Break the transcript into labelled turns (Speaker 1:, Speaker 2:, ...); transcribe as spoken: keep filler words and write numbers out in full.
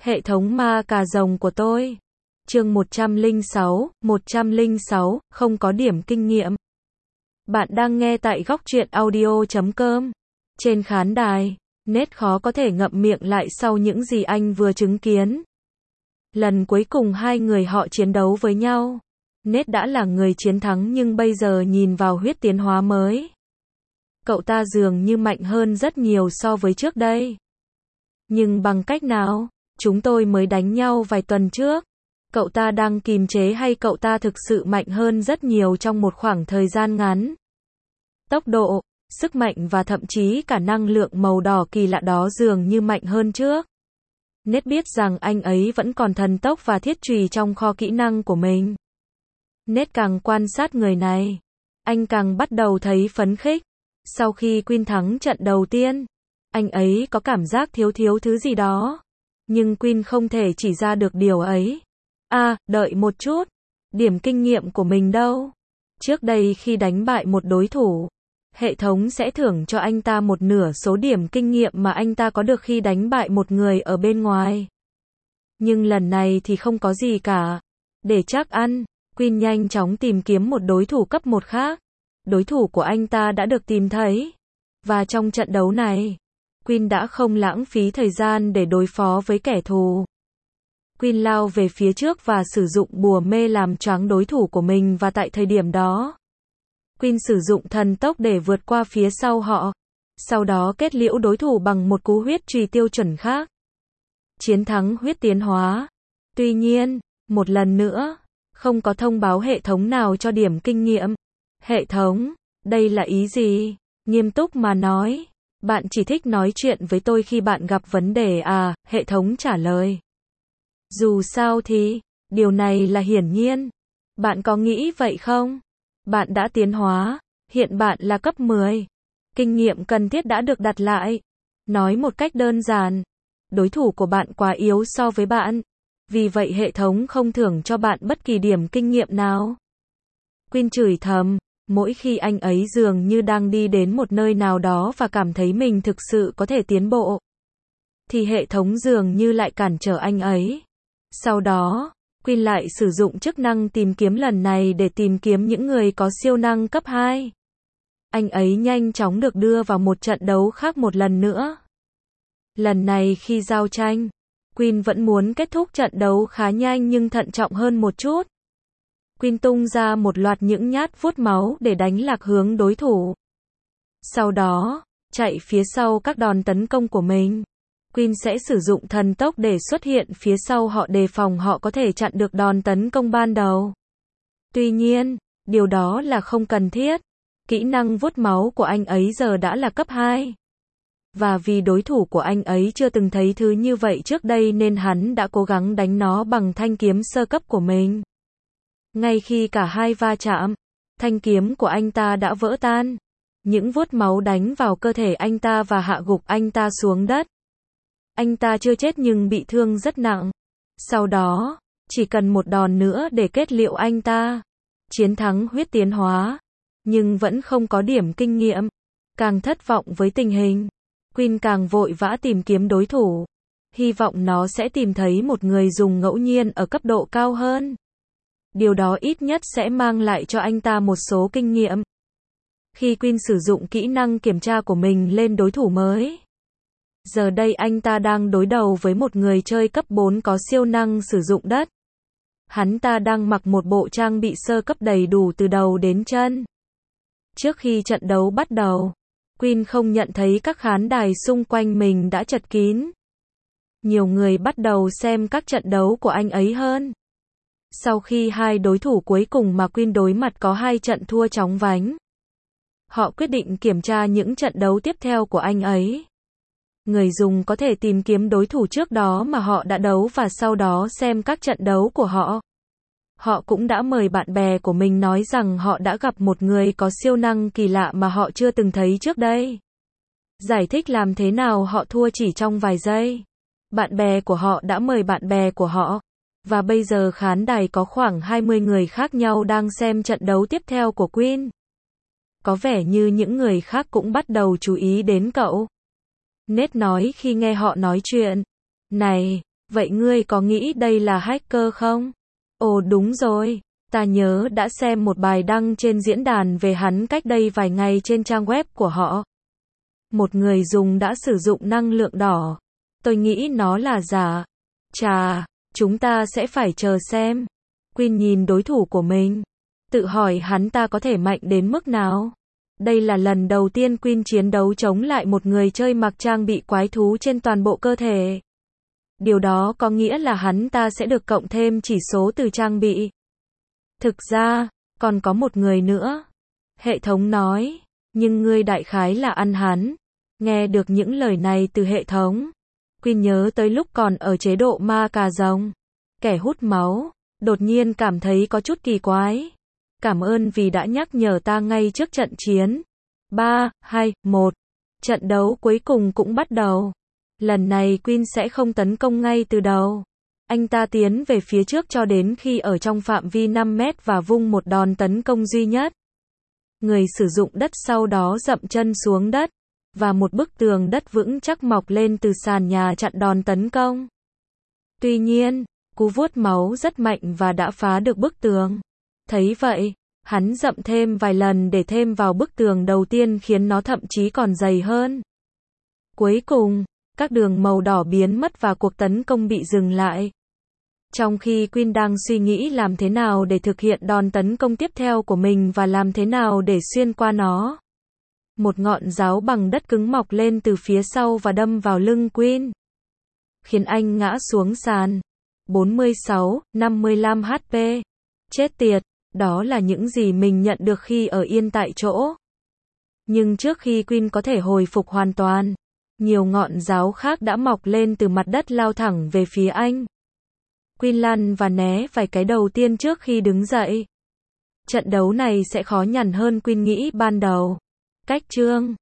Speaker 1: Hệ thống ma cà rồng của tôi. Chương một trăm lẻ sáu, một trăm lẻ sáu, không có điểm kinh nghiệm. Bạn đang nghe tại góc truyện audio chấm com. Trên khán đài, Nết khó có thể ngậm miệng lại sau những gì anh vừa chứng kiến. Lần cuối cùng hai người họ chiến đấu với nhau, Nết đã là người chiến thắng, nhưng bây giờ nhìn vào huyết tiến hóa mới, cậu ta dường như mạnh hơn rất nhiều so với trước đây. Nhưng bằng cách nào? Chúng tôi mới đánh nhau vài tuần trước. Cậu ta đang kìm chế hay cậu ta thực sự mạnh hơn rất nhiều trong một khoảng thời gian ngắn? Tốc độ, sức mạnh và thậm chí cả năng lượng màu đỏ kỳ lạ đó dường như mạnh hơn trước. Nết biết rằng anh ấy vẫn còn thần tốc và thiết chùy trong kho kỹ năng của mình. Nết càng quan sát người này, anh càng bắt đầu thấy phấn khích. Sau khi Queen thắng trận đầu tiên, anh ấy có cảm giác thiếu thiếu thứ gì đó. Nhưng Queen không thể chỉ ra được điều ấy. À, đợi một chút. Điểm kinh nghiệm của mình đâu? Trước đây khi đánh bại một đối thủ, hệ thống sẽ thưởng cho anh ta một nửa số điểm kinh nghiệm mà anh ta có được khi đánh bại một người ở bên ngoài. Nhưng lần này thì không có gì cả. Để chắc ăn, Queen nhanh chóng tìm kiếm một đối thủ cấp một khác. Đối thủ của anh ta đã được tìm thấy. Và trong trận đấu này, Queen đã không lãng phí thời gian để đối phó với kẻ thù. Queen lao về phía trước và sử dụng bùa mê làm choáng đối thủ của mình, và tại thời điểm đó, Queen sử dụng thần tốc để vượt qua phía sau họ. Sau đó kết liễu đối thủ bằng một cú huyết chùy tiêu chuẩn khác. Chiến thắng huyết tiến hóa. Tuy nhiên, một lần nữa, không có thông báo hệ thống nào cho điểm kinh nghiệm. Hệ thống, đây là ý gì? Nghiêm túc mà nói, bạn chỉ thích nói chuyện với tôi khi bạn gặp vấn đề à? Hệ thống trả lời. Dù sao thì, điều này là hiển nhiên. Bạn có nghĩ vậy không? Bạn đã tiến hóa, hiện bạn là cấp mười. Kinh nghiệm cần thiết đã được đặt lại. Nói một cách đơn giản, đối thủ của bạn quá yếu so với bạn. Vì vậy hệ thống không thưởng cho bạn bất kỳ điểm kinh nghiệm nào. Queen chửi thầm, mỗi khi anh ấy dường như đang đi đến một nơi nào đó và cảm thấy mình thực sự có thể tiến bộ, thì hệ thống dường như lại cản trở anh ấy. Sau đó, Queen lại sử dụng chức năng tìm kiếm lần này để tìm kiếm những người có siêu năng cấp hai. Anh ấy nhanh chóng được đưa vào một trận đấu khác một lần nữa. Lần này khi giao tranh, Queen vẫn muốn kết thúc trận đấu khá nhanh nhưng thận trọng hơn một chút. Queen tung ra một loạt những nhát vuốt máu để đánh lạc hướng đối thủ. Sau đó, chạy phía sau các đòn tấn công của mình. Queen sẽ sử dụng thần tốc để xuất hiện phía sau họ, đề phòng họ có thể chặn được đòn tấn công ban đầu. Tuy nhiên, điều đó là không cần thiết. Kỹ năng vuốt máu của anh ấy giờ đã là cấp hai. Và vì đối thủ của anh ấy chưa từng thấy thứ như vậy trước đây nên hắn đã cố gắng đánh nó bằng thanh kiếm sơ cấp của mình. Ngay khi cả hai va chạm, thanh kiếm của anh ta đã vỡ tan. Những vuốt máu đánh vào cơ thể anh ta và hạ gục anh ta xuống đất. Anh ta chưa chết nhưng bị thương rất nặng. Sau đó, chỉ cần một đòn nữa để kết liễu anh ta. Chiến thắng huyết tiến hóa. Nhưng vẫn không có điểm kinh nghiệm. Càng thất vọng với tình hình, Queen càng vội vã tìm kiếm đối thủ. Hy vọng nó sẽ tìm thấy một người dùng ngẫu nhiên ở cấp độ cao hơn. Điều đó ít nhất sẽ mang lại cho anh ta một số kinh nghiệm. Khi Queen sử dụng kỹ năng kiểm tra của mình lên đối thủ mới, giờ đây anh ta đang đối đầu với một người chơi cấp bốn có siêu năng sử dụng đất. Hắn ta đang mặc một bộ trang bị sơ cấp đầy đủ từ đầu đến chân. Trước khi trận đấu bắt đầu, Queen không nhận thấy các khán đài xung quanh mình đã chật kín. Nhiều người bắt đầu xem các trận đấu của anh ấy hơn. Sau khi hai đối thủ cuối cùng mà Queen đối mặt có hai trận thua chóng vánh, họ quyết định kiểm tra những trận đấu tiếp theo của anh ấy. Người dùng có thể tìm kiếm đối thủ trước đó mà họ đã đấu và sau đó xem các trận đấu của họ. Họ cũng đã mời bạn bè của mình nói rằng họ đã gặp một người có siêu năng kỳ lạ mà họ chưa từng thấy trước đây. Giải thích làm thế nào họ thua chỉ trong vài giây. Bạn bè của họ đã mời bạn bè của họ. Và bây giờ khán đài có khoảng hai mươi người khác nhau đang xem trận đấu tiếp theo của Queen. Có vẻ như những người khác cũng bắt đầu chú ý đến cậu. Nết nói khi nghe họ nói chuyện. Này, Vậy ngươi có nghĩ đây là hacker không? Ồ đúng rồi, ta nhớ đã xem một bài đăng trên diễn đàn về hắn cách đây vài ngày trên trang web của họ. Một người dùng đã sử dụng năng lượng đỏ. Tôi nghĩ nó là giả. Chà, chúng ta sẽ phải chờ xem. Queen nhìn đối thủ của mình, tự hỏi hắn ta có thể mạnh đến mức nào. Đây là lần đầu tiên Queen chiến đấu chống lại một người chơi mặc trang bị quái thú trên toàn bộ cơ thể. Điều đó có nghĩa là hắn ta sẽ được cộng thêm chỉ số từ trang bị. Thực ra, còn có một người nữa. Hệ thống nói, nhưng ngươi đại khái là ăn hắn. Nghe được những lời này từ hệ thống, Queen nhớ tới lúc còn ở chế độ ma cà rồng, kẻ hút máu, đột nhiên cảm thấy có chút kỳ quái. Cảm ơn vì đã nhắc nhở ta ngay trước trận chiến. ba, hai, một. Trận đấu cuối cùng cũng bắt đầu. Lần này Queen sẽ không tấn công ngay từ đầu. Anh ta tiến về phía trước cho đến khi ở trong phạm vi năm mét và vung một đòn tấn công duy nhất. Người sử dụng đất sau đó dậm chân xuống đất, và một bức tường đất vững chắc mọc lên từ sàn nhà chặn đòn tấn công. Tuy nhiên, cú vuốt máu rất mạnh và đã phá được bức tường. Thấy vậy, hắn dậm thêm vài lần để thêm vào bức tường đầu tiên khiến nó thậm chí còn dày hơn. Cuối cùng, các đường màu đỏ biến mất và cuộc tấn công bị dừng lại. Trong khi Queen đang suy nghĩ làm thế nào để thực hiện đòn tấn công tiếp theo của mình và làm thế nào để xuyên qua nó, một ngọn giáo bằng đất cứng mọc lên từ phía sau và đâm vào lưng Queen, khiến anh ngã xuống sàn. bốn mươi sáu, năm mươi lăm hát pê. Chết tiệt, đó là những gì mình nhận được khi ở yên tại chỗ. Nhưng trước khi Queen có thể hồi phục hoàn toàn, nhiều ngọn giáo khác đã mọc lên từ mặt đất lao thẳng về phía anh. Queen lăn và né vài cái đầu tiên trước khi đứng dậy. Trận đấu này sẽ khó nhằn hơn Queen nghĩ ban đầu. Cách chương